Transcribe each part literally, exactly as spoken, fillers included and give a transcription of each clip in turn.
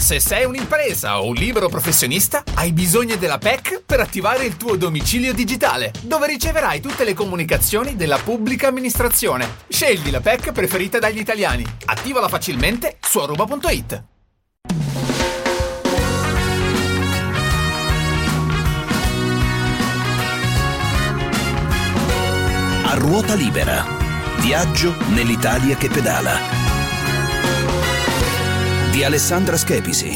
Se sei un'impresa o un libero professionista, hai bisogno della P E C per attivare il tuo domicilio digitale, dove riceverai tutte le comunicazioni della pubblica amministrazione. Scegli la P E C preferita dagli italiani. Attivala facilmente su aruba punto it. A ruota libera. Viaggio nell'Italia che pedala. Di Alessandra Schepisi.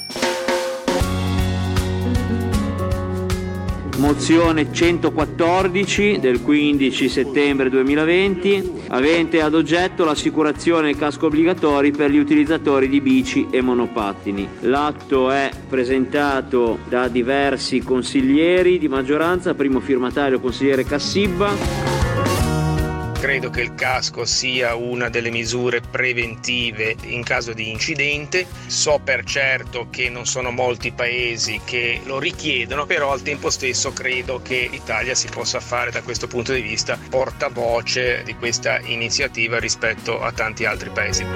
Mozione centoquattordici del quindici settembre duemilaventi, avente ad oggetto l'assicurazione e casco obbligatori per gli utilizzatori di bici e monopattini. L'atto è presentato da diversi consiglieri di maggioranza, primo firmatario consigliere Cassibba. Credo che il casco sia una delle misure preventive in caso di incidente. So per certo che non sono molti paesi che lo richiedono, però al tempo stesso credo che l'Italia si possa fare da questo punto di vista portavoce di questa iniziativa rispetto a tanti altri paesi.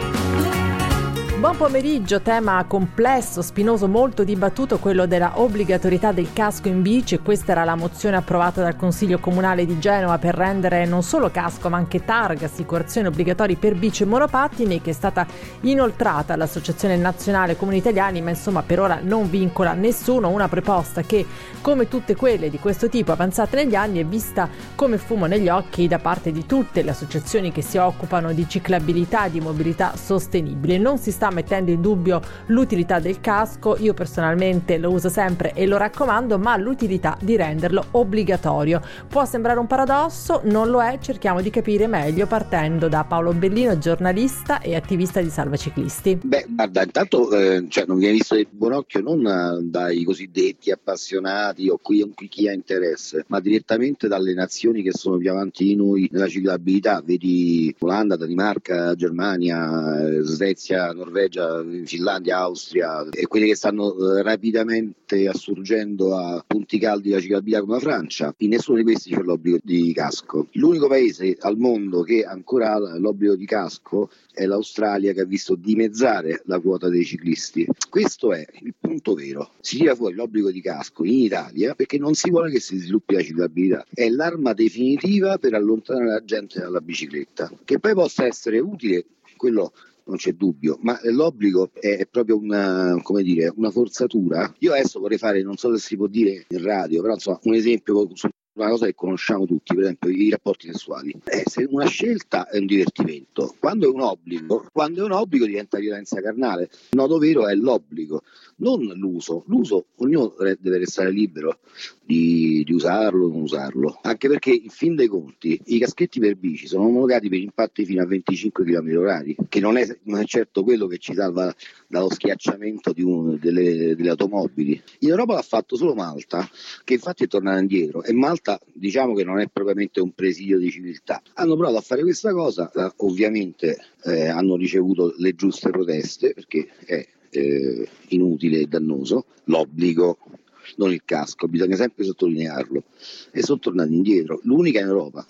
Buon pomeriggio, tema complesso, spinoso, molto dibattuto, quello della obbligatorietà del casco in bici. Questa era la mozione approvata dal Consiglio Comunale di Genova per rendere non solo casco ma anche targa, assicurazioni obbligatori per bici e monopattini, che è stata inoltrata all'Associazione Nazionale Comuni Italiani, ma insomma per ora non vincola nessuno. Una proposta che, come tutte quelle di questo tipo avanzate negli anni, è vista come fumo negli occhi da parte di tutte le associazioni che si occupano di ciclabilità e di mobilità sostenibile. Non si sta mettendo in dubbio l'utilità del casco, io personalmente lo uso sempre e lo raccomando, ma l'utilità di renderlo obbligatorio può sembrare un paradosso, non lo è. Cerchiamo di capire meglio partendo da Paolo Bellino, giornalista e attivista di Salva Ciclisti. Beh, guarda, intanto eh, cioè, non viene visto di buon occhio non eh, dai cosiddetti appassionati o qui, chi ha interesse, ma direttamente dalle nazioni che sono più avanti di noi nella ciclabilità. Vedi Olanda, Danimarca, Germania, eh, Svezia, Norvegia, Finlandia, Austria e quelli che stanno eh, rapidamente assurgendo a punti caldi della ciclabilità come la Francia. In nessuno di questi c'è l'obbligo di casco. L'unico paese al mondo che ancora ha l'obbligo di casco è l'Australia, che ha visto dimezzare la quota dei ciclisti. Questo è il punto vero. Si tira fuori l'obbligo di casco in Italia perché non si vuole che si sviluppi la ciclabilità. È l'arma definitiva per allontanare la gente dalla bicicletta. Che poi possa essere utile, quello non c'è dubbio, ma l'obbligo è proprio una, come dire, una forzatura. Io adesso vorrei fare, non so se si può dire in radio, però insomma un esempio su una cosa che conosciamo tutti, per esempio i rapporti sessuali. Eh, se una scelta è un divertimento, quando è un obbligo, quando è un obbligo diventa violenza carnale. Il nodo vero è l'obbligo, non l'uso. L'uso, ognuno deve restare libero di, di usarlo o non usarlo, anche perché in fin dei conti i caschetti per bici sono omologati per impatti fino a venticinque chilometri orari, che non è, non è certo quello che ci salva dallo schiacciamento di un, delle, delle automobili. In Europa l'ha fatto solo Malta, che infatti è tornata indietro, e Malta diciamo che non è propriamente un presidio di civiltà. Hanno provato a fare questa cosa, eh, ovviamente eh, hanno ricevuto le giuste proteste perché è eh, inutile e dannoso l'obbligo, non il casco, bisogna sempre sottolinearlo, e sono tornati indietro, l'unica in Europa.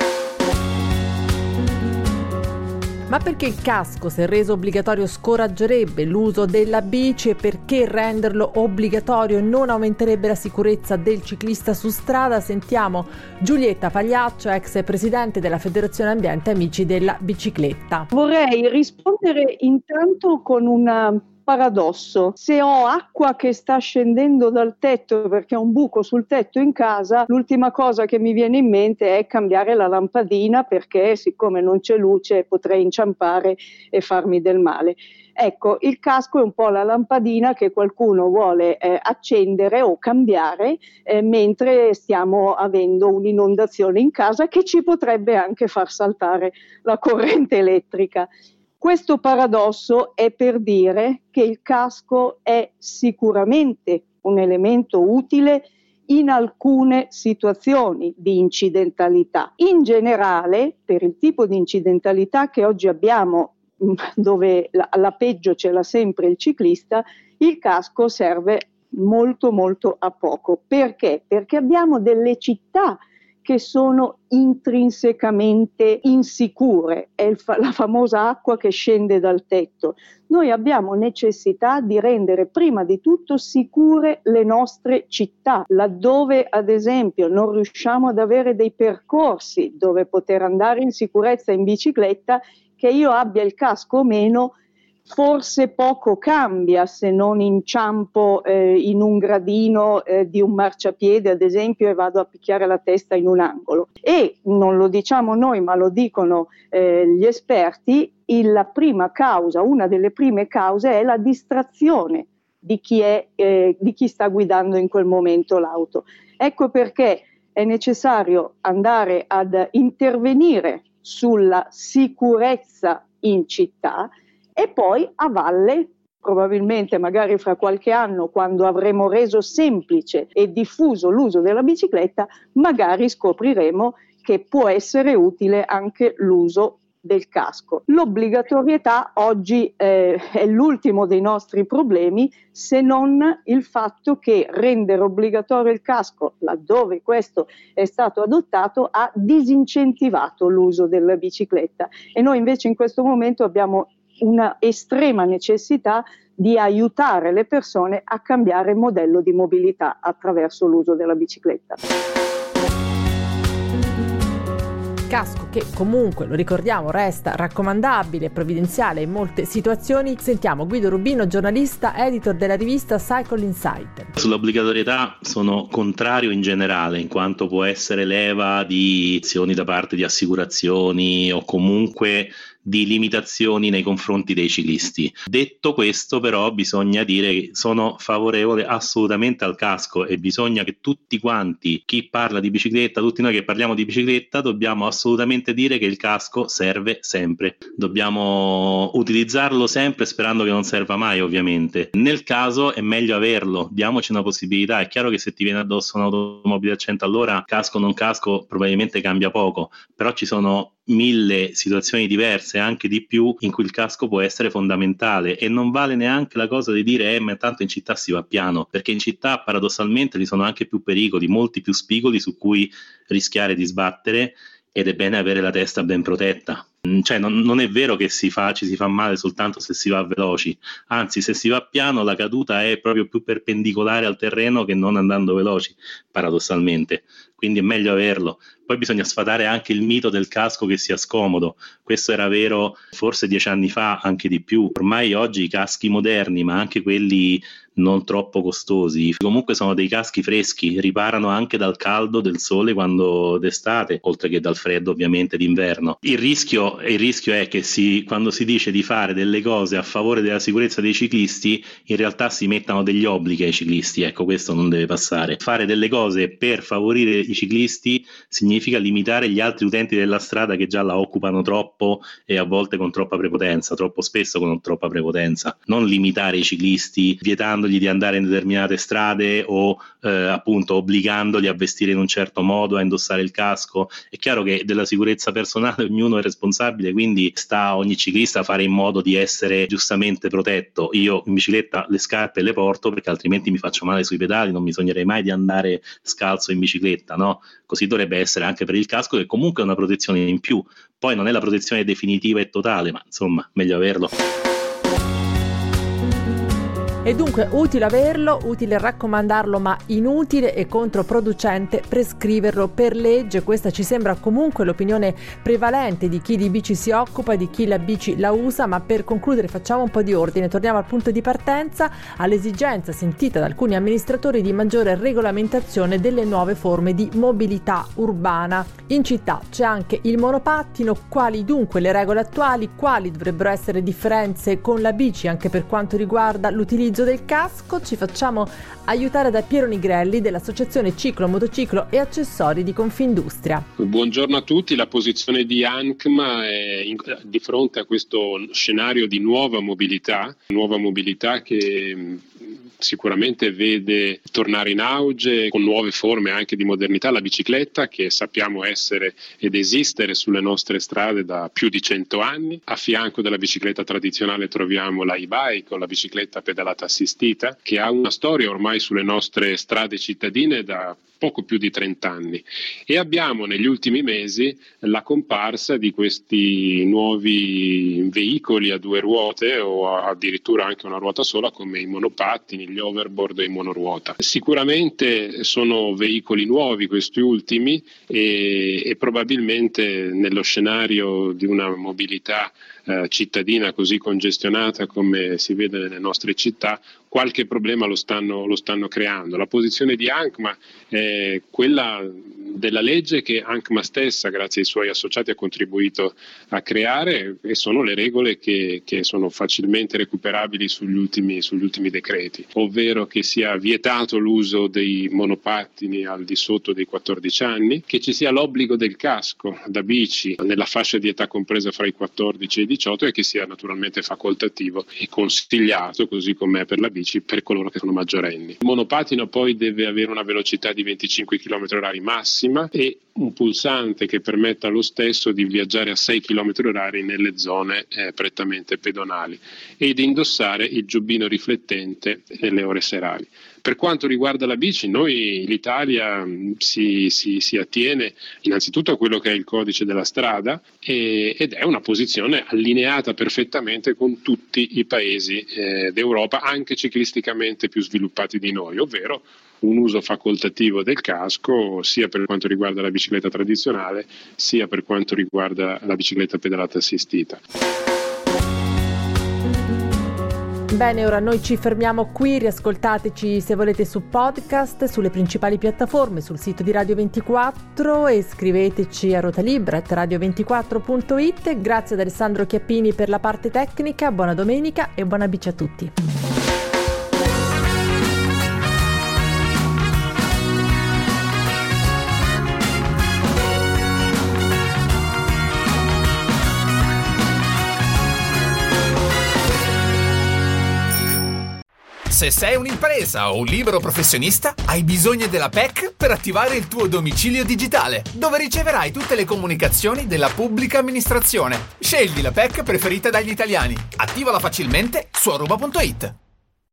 Ma perché il casco, se reso obbligatorio, scoraggerebbe l'uso della bici, e perché renderlo obbligatorio non aumenterebbe la sicurezza del ciclista su strada? Sentiamo Giulietta Pagliaccio, ex presidente della Federazione Ambiente Amici della Bicicletta. Vorrei rispondere intanto con una paradosso. Se ho acqua che sta scendendo dal tetto perché ho un buco sul tetto in casa, l'ultima cosa che mi viene in mente è cambiare la lampadina, perché siccome non c'è luce potrei inciampare e farmi del male. Ecco, il casco è un po' la lampadina che qualcuno vuole eh, accendere o cambiare eh, mentre stiamo avendo un'inondazione in casa che ci potrebbe anche far saltare la corrente elettrica. Questo paradosso è per dire che il casco è sicuramente un elemento utile in alcune situazioni di incidentalità. In generale, per il tipo di incidentalità che oggi abbiamo, dove la, la peggio ce l'ha sempre il ciclista, il casco serve molto molto a poco. Perché? Perché abbiamo delle città che sono intrinsecamente insicure, è il fa- la famosa acqua che scende dal tetto. Noi abbiamo necessità di rendere prima di tutto sicure le nostre città, laddove ad esempio non riusciamo ad avere dei percorsi dove poter andare in sicurezza in bicicletta, che io abbia il casco o meno, forse poco cambia se non inciampo eh, in un gradino eh, di un marciapiede ad esempio e vado a picchiare la testa in un angolo. E non lo diciamo noi ma lo dicono eh, gli esperti, il, la prima causa, una delle prime cause è la distrazione di chi, è, eh, di chi sta guidando in quel momento l'auto. Ecco perché è necessario andare ad intervenire sulla sicurezza in città e poi a valle, probabilmente magari fra qualche anno, quando avremo reso semplice e diffuso l'uso della bicicletta, magari scopriremo che può essere utile anche l'uso del casco. L'obbligatorietà oggi eh, è l'ultimo dei nostri problemi, se non il fatto che rendere obbligatorio il casco, laddove questo è stato adottato, ha disincentivato l'uso della bicicletta. E noi invece in questo momento abbiamo una estrema necessità di aiutare le persone a cambiare modello di mobilità attraverso l'uso della bicicletta. Casco che comunque, lo ricordiamo, resta raccomandabile e provvidenziale in molte situazioni. Sentiamo Guido Rubino, giornalista, editor della rivista Cycle Insight. Sull'obbligatorietà sono contrario in generale, in quanto può essere leva di azioni da parte di assicurazioni o comunque di limitazioni nei confronti dei ciclisti. Detto questo, però, bisogna dire che sono favorevole assolutamente al casco e bisogna che tutti quanti, chi parla di bicicletta, tutti noi che parliamo di bicicletta, dobbiamo assolutamente dire che il casco serve sempre. Dobbiamo utilizzarlo sempre sperando che non serva mai, ovviamente. Nel caso è meglio averlo, diamoci una possibilità. È chiaro che se ti viene addosso un'automobile a cento all'ora, casco o non casco, probabilmente cambia poco, però ci sono mille situazioni diverse, anche di più, in cui il casco può essere fondamentale e non vale neanche la cosa di dire eh ma tanto in città si va piano, perché in città paradossalmente ci sono anche più pericoli, molti più spigoli su cui rischiare di sbattere ed è bene avere la testa ben protetta. Cioè non, non è vero che si fa, ci si fa male soltanto se si va veloci, anzi se si va piano la caduta è proprio più perpendicolare al terreno che non andando veloci, paradossalmente, quindi è meglio averlo. Poi bisogna sfatare anche il mito del casco che sia scomodo, questo era vero forse dieci anni fa, anche di più. Ormai oggi i caschi moderni, ma anche quelli non troppo costosi, comunque sono dei caschi freschi, riparano anche dal caldo del sole quando d'estate, oltre che dal freddo ovviamente d'inverno. Il rischio, il rischio è che si, quando si dice di fare delle cose a favore della sicurezza dei ciclisti, in realtà si mettano degli obblighi ai ciclisti, ecco questo non deve passare. Fare delle cose per favorire i ciclisti significa limitare gli altri utenti della strada che già la occupano troppo e a volte con troppa prepotenza, troppo spesso con troppa prepotenza. Non limitare i ciclisti vietandogli di andare in determinate strade o eh, appunto obbligandoli a vestire in un certo modo, a indossare il casco. È chiaro che della sicurezza personale ognuno è responsabile, quindi sta a ogni ciclista a fare in modo di essere giustamente protetto. Io in bicicletta le scarpe le porto perché altrimenti mi faccio male sui pedali, non bisognerei mai di andare scalzo in bicicletta, no? Così dovrebbe essere anche per il casco, che comunque è una protezione in più. Poi non è la protezione definitiva e totale, ma insomma meglio averlo. E dunque utile averlo, utile raccomandarlo, ma inutile e controproducente prescriverlo per legge. Questa ci sembra comunque l'opinione prevalente di chi di bici si occupa, di chi la bici la usa. Ma per concludere facciamo un po' di ordine, torniamo al punto di partenza, all'esigenza sentita da alcuni amministratori di maggiore regolamentazione delle nuove forme di mobilità urbana. In città c'è anche il monopattino, quali dunque le regole attuali, quali dovrebbero essere differenze con la bici anche per quanto riguarda l'utilizzo del casco? Ci facciamo aiutare da Piero Nigrelli dell'associazione Ciclo, Motociclo e Accessori di Confindustria. Buongiorno a tutti. La posizione di ANCMA è in, di fronte a questo scenario di nuova mobilità, nuova mobilità che sicuramente vede tornare in auge con nuove forme anche di modernità la bicicletta, che sappiamo essere ed esistere sulle nostre strade da più di cento anni. A fianco della bicicletta tradizionale troviamo la e-bike o la bicicletta pedalata assistita, che ha una storia ormai sulle nostre strade cittadine da poco più di trenta anni, e abbiamo negli ultimi mesi la comparsa di questi nuovi veicoli a due ruote o addirittura anche una ruota sola, come i monopattini, gli overboard e i monoruota. Sicuramente sono veicoli nuovi questi ultimi e, e probabilmente nello scenario di una mobilità eh, cittadina così congestionata come si vede nelle nostre città, qualche problema lo stanno, lo stanno creando. La posizione di ANCMA è quella della legge che ANCMA stessa, grazie ai suoi associati, ha contribuito a creare, e sono le regole che, che sono facilmente recuperabili sugli ultimi, sugli ultimi decreti, ovvero che sia vietato l'uso dei monopattini al di sotto dei quattordici anni, che ci sia l'obbligo del casco da bici nella fascia di età compresa fra i quattordici e i diciotto, e che sia naturalmente facoltativo e consigliato, così come per la bici, per coloro che sono maggiorenni. Il monopattino poi deve avere una velocità di venticinque chilometri orari massima e un pulsante che permetta lo stesso di viaggiare a sei chilometri orari nelle zone eh, prettamente pedonali, ed indossare il giubbino riflettente nelle ore serali. Per quanto riguarda la bici, noi l'Italia si, si, si attiene innanzitutto a quello che è il codice della strada e, ed è una posizione allineata perfettamente con tutti i paesi eh, d'Europa, anche ciclisticamente più sviluppati di noi, ovvero un uso facoltativo del casco sia per quanto riguarda la bicicletta tradizionale sia per quanto riguarda la bicicletta pedalata assistita. Bene, ora noi ci fermiamo qui, riascoltateci se volete su podcast, sulle principali piattaforme, sul sito di Radio ventiquattro, e scriveteci a rotalibera chiocciola radio ventiquattro punto it. Grazie ad Alessandro Chiappini per la parte tecnica, buona domenica e buona bici a tutti. Se sei un'impresa o un libero professionista, hai bisogno della P E C per attivare il tuo domicilio digitale, dove riceverai tutte le comunicazioni della pubblica amministrazione. Scegli la P E C preferita dagli italiani. Attivala facilmente su aruba punto it.